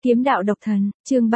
Kiếm đạo độc thần, chương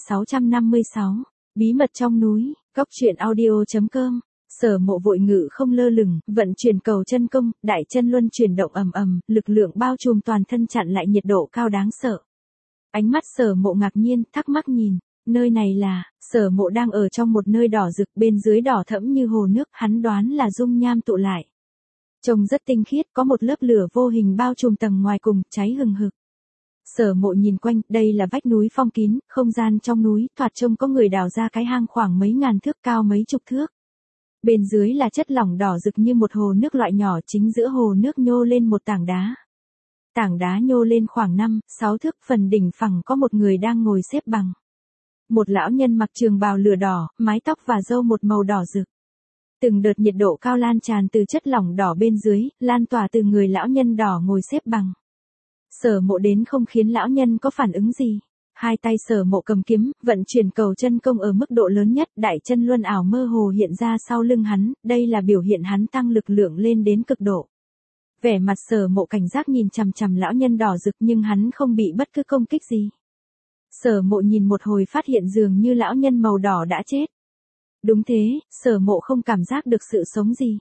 3656, bí mật trong núi, Cóc truyện audio.com. Sở Mộ vội ngự không lơ lửng, vận chuyển cầu chân công, đại chân luân chuyển động ầm ầm, lực lượng bao trùm toàn thân chặn lại nhiệt độ cao đáng sợ. Ánh mắt Sở Mộ ngạc nhiên, thắc mắc nhìn, nơi này là, Sở Mộ đang ở trong một nơi đỏ rực, bên dưới đỏ thẫm như hồ nước, hắn đoán là dung nham tụ lại. Trông rất tinh khiết, có một lớp lửa vô hình bao trùm tầng ngoài cùng, cháy hừng hực. Sở Mộ nhìn quanh, đây là vách núi phong kín, không gian trong núi, thoạt trông có người đào ra cái hang khoảng mấy ngàn thước cao mấy chục thước. Bên dưới là chất lỏng đỏ rực như một hồ nước loại nhỏ, chính giữa hồ nước nhô lên một tảng đá. Tảng đá nhô lên khoảng 5-6 thước, phần đỉnh phẳng có một người đang ngồi xếp bằng. Một lão nhân mặc trường bào lửa đỏ, mái tóc và râu một màu đỏ rực. Từng đợt nhiệt độ cao lan tràn từ chất lỏng đỏ bên dưới, lan tỏa từ người lão nhân đỏ ngồi xếp bằng. Sở Mộ đến không khiến lão nhân có phản ứng gì. Hai tay Sở Mộ cầm kiếm, vận chuyển cầu chân công ở mức độ lớn nhất, đại chân luân ảo mơ hồ hiện ra sau lưng hắn, đây là biểu hiện hắn tăng lực lượng lên đến cực độ. Vẻ mặt Sở Mộ cảnh giác nhìn chằm chằm lão nhân đỏ rực nhưng hắn không bị bất cứ công kích gì. Sở Mộ nhìn một hồi phát hiện dường như lão nhân màu đỏ đã chết. Đúng thế, Sở Mộ không cảm giác được sự sống gì.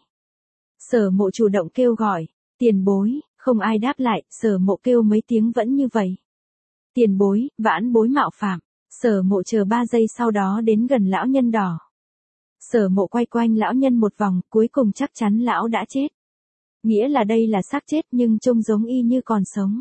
Sở Mộ chủ động kêu gọi, tiền bối, không ai đáp lại, Sở Mộ kêu mấy tiếng vẫn như vậy. Tiền bối, vãn bối mạo phạm, Sở Mộ chờ 3 giây sau đó đến gần lão nhân đỏ. Sở Mộ quay quanh lão nhân một vòng, cuối cùng chắc chắn lão đã chết. Nghĩa là đây là xác chết nhưng trông giống y như còn sống.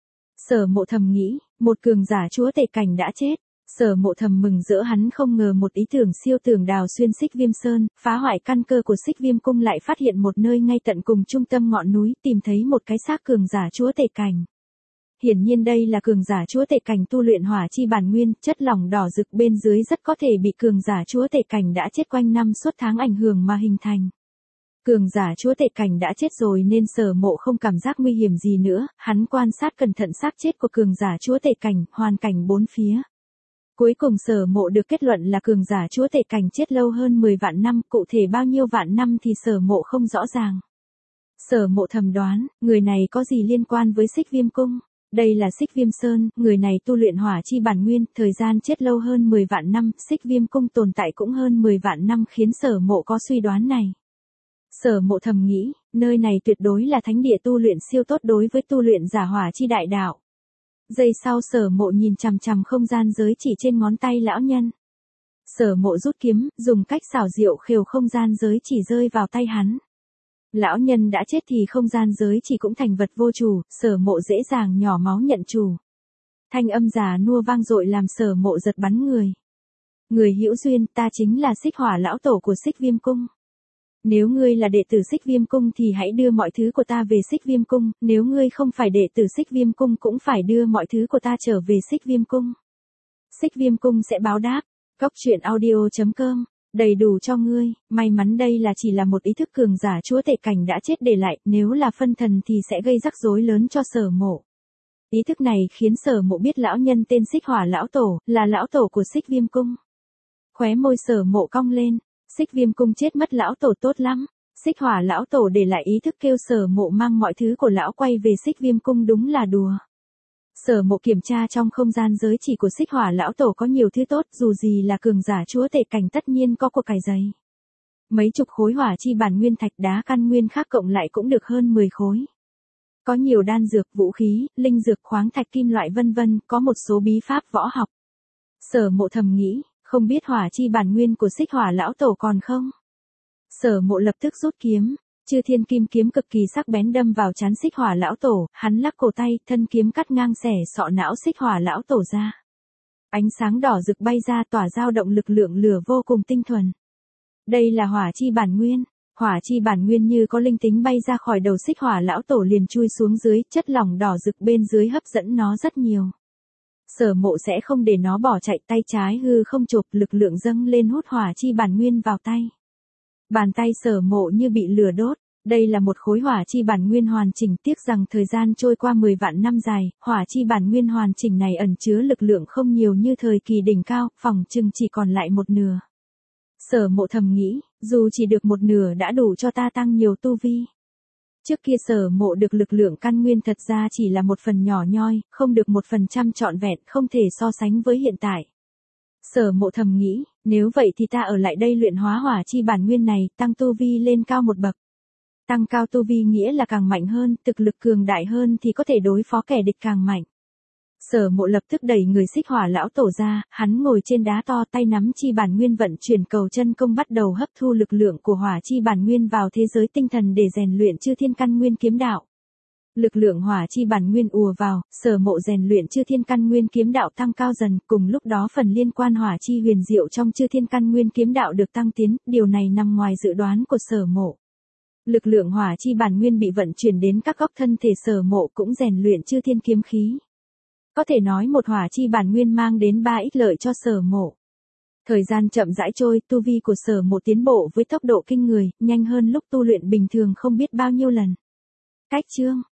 Sở Mộ thầm nghĩ, một cường giả chúa tể cảnh đã chết. Sở Mộ thầm mừng rỡ, hắn không ngờ một ý tưởng siêu tưởng đào xuyên Xích Viêm Sơn, phá hoại căn cơ của Xích Viêm Cung lại phát hiện một nơi ngay tận cùng trung tâm ngọn núi, tìm thấy một cái xác cường giả chúa tể cảnh. Hiển nhiên đây là cường giả chúa tể cảnh tu luyện hỏa chi bản nguyên, chất lỏng đỏ rực bên dưới rất có thể bị cường giả chúa tể cảnh đã chết quanh năm suốt tháng ảnh hưởng mà hình thành. Cường giả chúa tể cảnh đã chết rồi nên Sở Mộ không cảm giác nguy hiểm gì nữa, hắn quan sát cẩn thận xác chết của cường giả chúa tể cảnh, hoàn cảnh bốn phía. Cuối cùng Sở Mộ được kết luận là cường giả chúa tể cảnh chết lâu hơn 10 vạn năm, cụ thể bao nhiêu vạn năm thì Sở Mộ không rõ ràng. Sở Mộ thầm đoán, người này có gì liên quan với Xích Viêm Cung? Đây là Xích Viêm Sơn, người này tu luyện hỏa chi bản nguyên, thời gian chết lâu hơn 10 vạn năm, Xích Viêm Cung tồn tại cũng hơn 10 vạn năm khiến Sở Mộ có suy đoán này. Sở Mộ thầm nghĩ, nơi này tuyệt đối là thánh địa tu luyện siêu tốt đối với tu luyện giả hỏa chi đại đạo. Giây sau Sở Mộ nhìn chằm chằm không gian giới chỉ trên ngón tay lão nhân. Sở Mộ rút kiếm, dùng cách xảo diệu khều không gian giới chỉ rơi vào tay hắn. Lão nhân đã chết thì không gian giới chỉ cũng thành vật vô chủ, Sở Mộ dễ dàng nhỏ máu nhận chủ. Thanh âm già nua vang dội làm Sở Mộ giật bắn người. Người hữu duyên, ta chính là Xích Hỏa lão tổ của Xích Viêm Cung. Nếu ngươi là đệ tử Xích Viêm Cung thì hãy đưa mọi thứ của ta về Xích Viêm Cung, nếu ngươi không phải đệ tử Xích Viêm Cung cũng phải đưa mọi thứ của ta trở về Xích Viêm Cung. Xích Viêm Cung sẽ báo đáp. Cóc truyện audio.com, đầy đủ cho ngươi, may mắn đây là chỉ là một ý thức cường giả chúa tể cảnh đã chết để lại, nếu là phân thần thì sẽ gây rắc rối lớn cho Sở Mộ. Ý thức này khiến Sở Mộ biết lão nhân tên Xích Hỏa lão tổ, là lão tổ của Xích Viêm Cung. Khóe môi Sở Mộ cong lên. Xích Viêm Cung chết mất lão tổ tốt lắm. Xích Hỏa lão tổ để lại ý thức kêu Sở Mộ mang mọi thứ của lão quay về Xích Viêm Cung đúng là đùa. Sở Mộ kiểm tra trong không gian giới chỉ của Xích Hỏa lão tổ có nhiều thứ tốt, dù gì là cường giả chúa tể cảnh tất nhiên có của cải giày. Mấy chục khối hỏa chi bản nguyên thạch đá căn nguyên khác cộng lại cũng được hơn 10 khối. Có nhiều đan dược, vũ khí, linh dược, khoáng thạch kim loại vân vân, có một số bí pháp võ học. Sở Mộ thầm nghĩ, không biết hỏa chi bản nguyên của Xích Hỏa lão tổ còn không? Sở Mộ lập tức rút kiếm, Chư Thiên Kim kiếm cực kỳ sắc bén đâm vào trán Xích Hỏa lão tổ, hắn lắc cổ tay, thân kiếm cắt ngang xẻ sọ não Xích Hỏa lão tổ ra. Ánh sáng đỏ rực bay ra tỏa dao động lực lượng lửa vô cùng tinh thuần. Đây là hỏa chi bản nguyên. Hỏa chi bản nguyên như có linh tính bay ra khỏi đầu Xích Hỏa lão tổ liền chui xuống dưới, chất lỏng đỏ rực bên dưới hấp dẫn nó rất nhiều. Sở Mộ sẽ không để nó bỏ chạy, tay trái hư không chộp, lực lượng dâng lên hút hỏa chi bản nguyên vào tay. Bàn tay Sở Mộ như bị lửa đốt, đây là một khối hỏa chi bản nguyên hoàn chỉnh, tiếc rằng thời gian trôi qua 10 vạn năm dài, hỏa chi bản nguyên hoàn chỉnh này ẩn chứa lực lượng không nhiều như thời kỳ đỉnh cao, phỏng chừng chỉ còn lại một nửa. Sở Mộ thầm nghĩ, dù chỉ được một nửa đã đủ cho ta tăng nhiều tu vi. Trước kia Sở Mộ được lực lượng căn nguyên thật ra chỉ là một phần nhỏ nhoi, không được 1% trọn vẹn, không thể so sánh với hiện tại. Sở Mộ thầm nghĩ, nếu vậy thì ta ở lại đây luyện hóa hỏa chi bản nguyên này, tăng tu vi lên cao một bậc. Tăng cao tu vi nghĩa là càng mạnh hơn, thực lực cường đại hơn thì có thể đối phó kẻ địch càng mạnh. Sở Mộ lập tức đẩy người Xích Hỏa lão tổ ra, hắn ngồi trên đá to, tay nắm chi bản nguyên vận chuyển cầu chân công, bắt đầu hấp thu lực lượng của hỏa chi bản nguyên vào thế giới tinh thần để rèn luyện Chư Thiên Căn Nguyên kiếm đạo. Lực lượng hỏa chi bản nguyên ùa vào, Sở Mộ rèn luyện Chư Thiên Căn Nguyên kiếm đạo tăng cao dần, cùng lúc đó phần liên quan hỏa chi huyền diệu trong Chư Thiên Căn Nguyên kiếm đạo được tăng tiến, điều này nằm ngoài dự đoán của Sở Mộ. Lực lượng hỏa chi bản nguyên bị vận chuyển đến các góc thân thể, Sở Mộ cũng rèn luyện Chư Thiên kiếm khí. Có thể nói một hỏa chi bản nguyên mang đến 3 ích lợi cho Sở Mộ. Thời gian chậm rãi trôi, tu vi của Sở Mộ tiến bộ với tốc độ kinh người, nhanh hơn lúc tu luyện bình thường không biết bao nhiêu lần. Cách chương